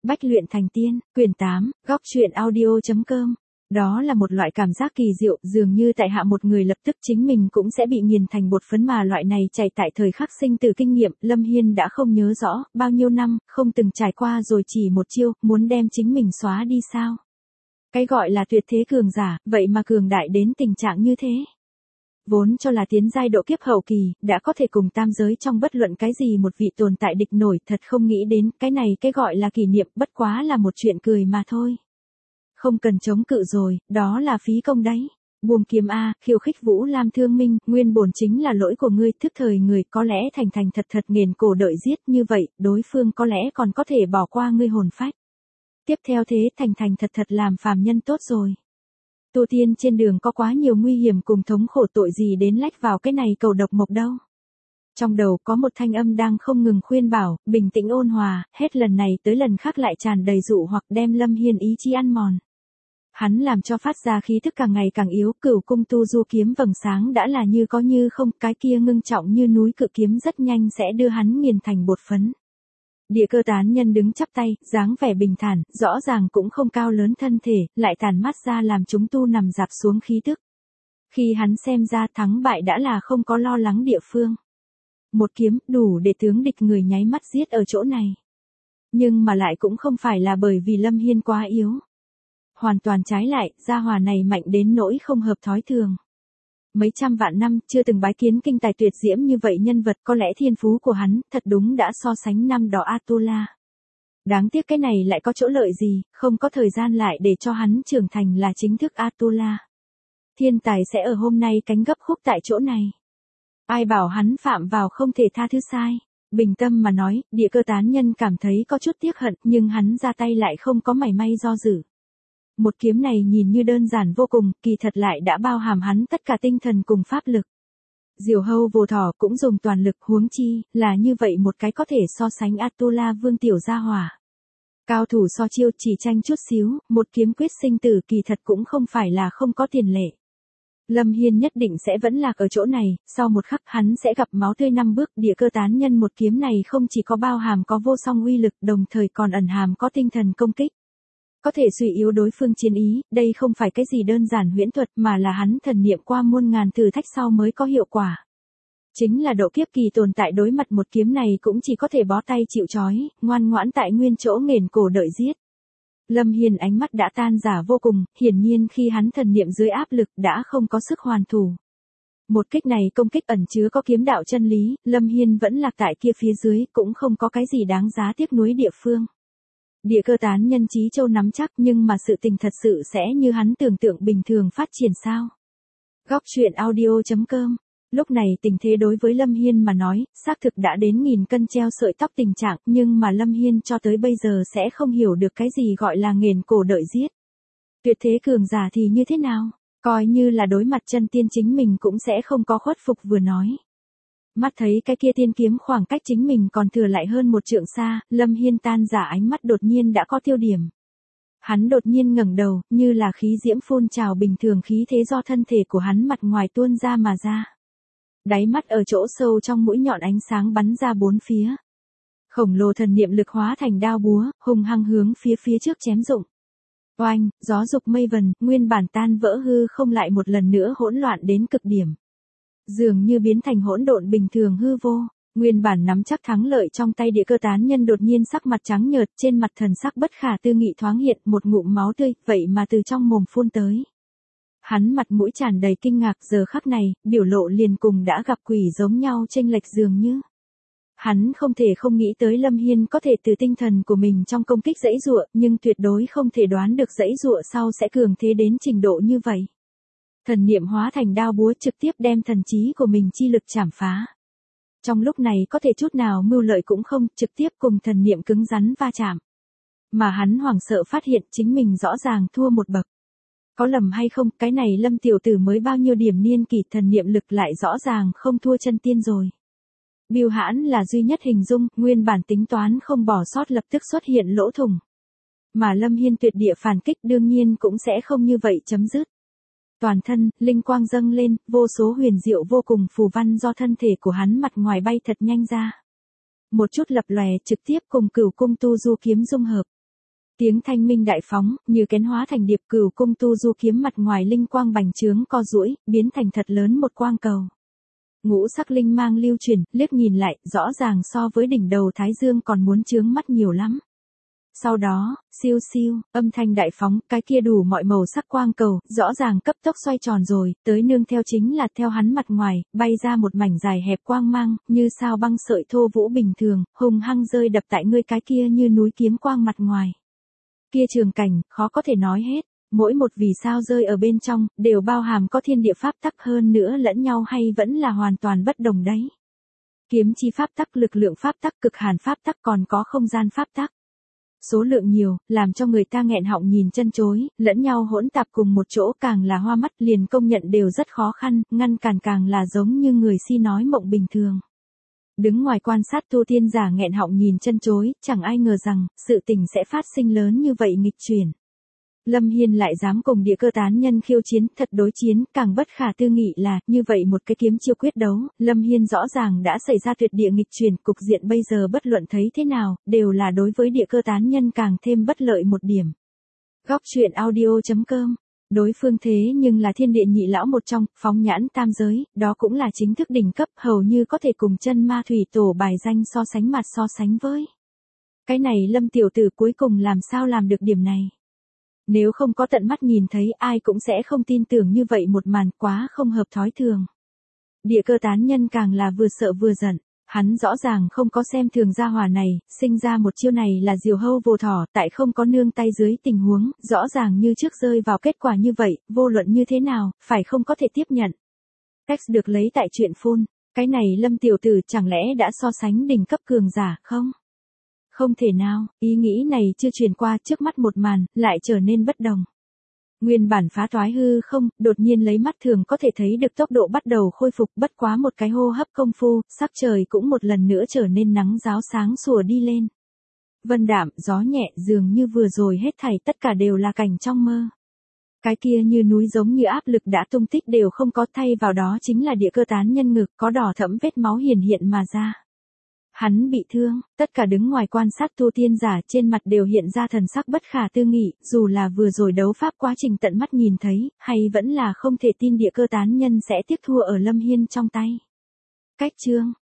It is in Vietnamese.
Bách luyện thành tiên, quyển 8, góc truyện audio.com. Đó là một loại cảm giác kỳ diệu, dường như tại hạ một người lập tức chính mình cũng sẽ bị nghiền thành bột phấn, mà loại này chạy tại thời khắc sinh tử kinh nghiệm, Lâm Hiên đã không nhớ rõ, bao nhiêu năm, không từng trải qua rồi, chỉ một chiêu, muốn đem chính mình xóa đi sao. Cái gọi là tuyệt thế cường giả, vậy mà cường đại đến tình trạng như thế. Vốn cho là tiến giai độ kiếp hậu kỳ, đã có thể cùng tam giới trong bất luận cái gì một vị tồn tại địch nổi, thật không nghĩ đến, cái này cái gọi là kỷ niệm, bất quá là một chuyện cười mà thôi. Không cần chống cự rồi, đó là phí công đấy. Buông kiếm a, khiêu khích Vũ Lam Thương Minh, nguyên bổn chính là lỗi của ngươi, thức thời người, có lẽ thành thành thật thật nghiền cổ đợi giết, như vậy, đối phương có lẽ còn có thể bỏ qua ngươi hồn phách. Tiếp theo thế, thành thành thật thật làm phàm nhân tốt rồi. Tu tiên trên đường có quá nhiều nguy hiểm cùng thống khổ, tội gì đến lách vào cái này cầu độc mộc đâu. Trong đầu có một thanh âm đang không ngừng khuyên bảo, bình tĩnh ôn hòa, hết lần này tới lần khác lại tràn đầy dụ hoặc đem Lâm Hiên ý chí ăn mòn. Hắn làm cho phát ra khí thức càng ngày càng yếu, Cửu Cung Tu Du kiếm vầng sáng đã là như có như không, cái kia ngưng trọng như núi cự kiếm rất nhanh sẽ đưa hắn nghiền thành bột phấn. Địa Cơ tán nhân đứng chắp tay, dáng vẻ bình thản, rõ ràng cũng không cao lớn thân thể, lại tàn mắt ra làm chúng tu nằm dạp xuống khí tức. Khi hắn xem ra thắng bại đã là không có lo lắng địa phương. Một kiếm đủ để tướng địch người nháy mắt giết ở chỗ này. Nhưng mà lại cũng không phải là bởi vì Lâm Hiên quá yếu. Hoàn toàn trái lại, gia hỏa này mạnh đến nỗi không hợp thói thường. Mấy trăm vạn năm chưa từng bái kiến kinh tài tuyệt diễm như vậy nhân vật, có lẽ thiên phú của hắn thật đúng đã so sánh năm đó Atula. Đáng tiếc cái này lại có chỗ lợi gì, không có thời gian lại để cho hắn trưởng thành là chính thức Atula. Thiên tài sẽ ở hôm nay cánh gấp khúc tại chỗ này. Ai bảo hắn phạm vào không thể tha thứ sai. Bình tâm mà nói, Địa Cơ tán nhân cảm thấy có chút tiếc hận, nhưng hắn ra tay lại không có mảy may do dự. Một kiếm này nhìn như đơn giản vô cùng, kỳ thật lại đã bao hàm hắn tất cả tinh thần cùng pháp lực. Diều hâu vồ thỏ cũng dùng toàn lực, huống chi, là như vậy một cái có thể so sánh Atula vương tiểu gia hỏa. Cao thủ so chiêu chỉ tranh chút xíu, một kiếm quyết sinh tử kỳ thật cũng không phải là không có tiền lệ. Lâm Hiên nhất định sẽ vẫn lạc ở chỗ này, sau một khắc hắn sẽ gặp máu tươi 5 bước, Địa Cơ tán nhân một kiếm này không chỉ có bao hàm có vô song uy lực, đồng thời còn ẩn hàm có tinh thần công kích. Có thể suy yếu đối phương chiến ý, đây không phải cái gì đơn giản huyễn thuật mà là hắn thần niệm qua muôn ngàn thử thách sau mới có hiệu quả. Chính là độ kiếp kỳ tồn tại đối mặt một kiếm này cũng chỉ có thể bó tay chịu trói, ngoan ngoãn tại nguyên chỗ nghiền cổ đợi giết. Lâm Hiên ánh mắt đã tan rã vô cùng, hiển nhiên khi hắn thần niệm dưới áp lực đã không có sức hoàn thủ. Một kích này công kích ẩn chứa có kiếm đạo chân lý, Lâm Hiên vẫn lạc tại kia phía dưới, cũng không có cái gì đáng giá tiếc nuối địa phương. Địa Cơ tán nhân chí châu nắm chắc, nhưng mà sự tình thật sự sẽ như hắn tưởng tượng bình thường phát triển sao? Góc truyện audio.com. Lúc này tình thế đối với Lâm Hiên mà nói, xác thực đã đến nghìn cân treo sợi tóc tình trạng, nhưng mà Lâm Hiên cho tới bây giờ sẽ không hiểu được cái gì gọi là nghiền cổ đợi giết. Tuyệt thế cường giả thì như thế nào? Coi như là đối mặt chân tiên chính mình cũng sẽ không có khuất phục vừa nói. Mắt thấy cái kia tiên kiếm khoảng cách chính mình còn thừa lại hơn một trượng xa, Lâm Hiên tan rã ánh mắt đột nhiên đã có tiêu điểm. Hắn đột nhiên ngẩng đầu, như là khí diễm phun trào bình thường, khí thế do thân thể của hắn mặt ngoài tuôn ra mà ra. Đáy mắt ở chỗ sâu trong mũi nhọn ánh sáng bắn ra bốn phía. Khổng lồ thần niệm lực hóa thành đao búa, hung hăng hướng phía trước chém dụng. Oanh, gió dục mây vần, nguyên bản tan vỡ hư không lại một lần nữa hỗn loạn đến cực điểm. Dường như biến thành hỗn độn bình thường hư vô, nguyên bản nắm chắc thắng lợi trong tay Địa Cơ tán nhân đột nhiên sắc mặt trắng nhợt, trên mặt thần sắc bất khả tư nghị thoáng hiện một ngụm máu tươi, vậy mà từ trong mồm phun tới. Hắn mặt mũi tràn đầy kinh ngạc, giờ khắc này, biểu lộ liền cùng đã gặp quỷ giống nhau chênh lệch dường như. Hắn không thể không nghĩ tới Lâm Hiên có thể từ tinh thần của mình trong công kích giãy giụa, nhưng tuyệt đối không thể đoán được giãy giụa sau sẽ cường thế đến trình độ như vậy. Thần niệm hóa thành đao búa trực tiếp đem thần trí của mình chi lực chảm phá. Trong lúc này có thể chút nào mưu lợi cũng không, trực tiếp cùng thần niệm cứng rắn va chạm. Mà hắn hoảng sợ phát hiện chính mình rõ ràng thua một bậc. Có lầm hay không, cái này Lâm tiểu tử mới bao nhiêu điểm niên kỷ, thần niệm lực lại rõ ràng không thua chân tiên rồi. Bưu hãn là duy nhất hình dung, nguyên bản tính toán không bỏ sót lập tức xuất hiện lỗ thủng. Mà Lâm Hiên tuyệt địa phản kích đương nhiên cũng sẽ không như vậy chấm dứt. Toàn thân, linh quang dâng lên, vô số huyền diệu vô cùng phù văn do thân thể của hắn mặt ngoài bay thật nhanh ra. Một chút lập lòe trực tiếp cùng Cửu Cung Tu Du kiếm dung hợp. Tiếng thanh minh đại phóng, như kén hóa thành điệp, Cửu Cung tu du kiếm mặt ngoài linh quang bành trướng co duỗi, biến thành thật lớn một quang cầu. Ngũ sắc linh mang lưu chuyển, liếc nhìn lại, rõ ràng so với đỉnh đầu Thái Dương còn muốn chướng mắt nhiều lắm. Sau đó, siêu siêu, âm thanh đại phóng, cái kia đủ mọi màu sắc quang cầu, rõ ràng cấp tốc xoay tròn rồi, tới nương theo chính là theo hắn mặt ngoài, bay ra một mảnh dài hẹp quang mang, như sao băng sợi thô vũ bình thường, hùng hăng rơi đập tại ngươi cái kia như núi kiếm quang mặt ngoài. Kia trường cảnh, khó có thể nói hết, mỗi một vì sao rơi ở bên trong, đều bao hàm có thiên địa pháp tắc hơn nữa lẫn nhau hay vẫn là hoàn toàn bất đồng đấy. Kiếm chi pháp tắc, lực lượng pháp tắc, cực hàn pháp tắc, còn có không gian pháp tắc. Số lượng nhiều, làm cho người ta nghẹn họng nhìn chân chối, lẫn nhau hỗn tạp cùng một chỗ, càng là hoa mắt, liền công nhận đều rất khó khăn, ngăn cản càng là giống như người si nói mộng bình thường. Đứng ngoài quan sát tu tiên giả nghẹn họng nhìn chân chối, chẳng ai ngờ rằng, sự tình sẽ phát sinh lớn như vậy nghịch chuyển. Lâm Hiên lại dám cùng địa cơ tán nhân khiêu chiến, thật đối chiến, càng bất khả tư nghị là, như vậy một cái kiếm chiêu quyết đấu, Lâm Hiên rõ ràng đã xảy ra tuyệt địa nghịch chuyển, cục diện bây giờ bất luận thấy thế nào, đều là đối với địa cơ tán nhân càng thêm bất lợi một điểm. Góc truyện audio.com. Đối phương thế nhưng là thiên địa nhị lão một trong, phóng nhãn tam giới, đó cũng là chính thức đỉnh cấp, hầu như có thể cùng chân ma thủy tổ bài danh so sánh mặt so sánh với. Cái này Lâm tiểu tử cuối cùng làm sao làm được điểm này? Nếu không có tận mắt nhìn thấy, ai cũng sẽ không tin tưởng như vậy một màn, quá không hợp thói thường. Địa cơ tán nhân càng là vừa sợ vừa giận, hắn rõ ràng không có xem thường gia hỏa này, sinh ra một chiêu này là diều hâu vồ thỏ, tại không có nương tay dưới tình huống, rõ ràng như trước rơi vào kết quả như vậy, vô luận như thế nào, phải không có thể tiếp nhận. Text được lấy tại truyện phun, cái này Lâm tiểu tử chẳng lẽ đã so sánh đỉnh cấp cường giả không? Không thể nào, ý nghĩ này chưa truyền qua, trước mắt một màn, lại trở nên bất đồng. Nguyên bản phá toái hư không, đột nhiên lấy mắt thường có thể thấy được tốc độ bắt đầu khôi phục, bất quá một cái hô hấp công phu, sắc trời cũng một lần nữa trở nên nắng ráo sáng sủa đi lên. Vân đạm, gió nhẹ, dường như vừa rồi hết thảy tất cả đều là cảnh trong mơ. Cái kia như núi giống như áp lực đã tung tích đều không có, thay vào đó chính là địa cơ tán nhân ngực có đỏ thẫm vết máu hiển hiện mà ra. Hắn bị thương, tất cả đứng ngoài quan sát tu tiên giả trên mặt đều hiện ra thần sắc bất khả tư nghị, dù là vừa rồi đấu pháp quá trình tận mắt nhìn thấy, hay vẫn là không thể tin địa cơ tán nhân sẽ tiếp thua ở Lâm Hiên trong tay. Cách chương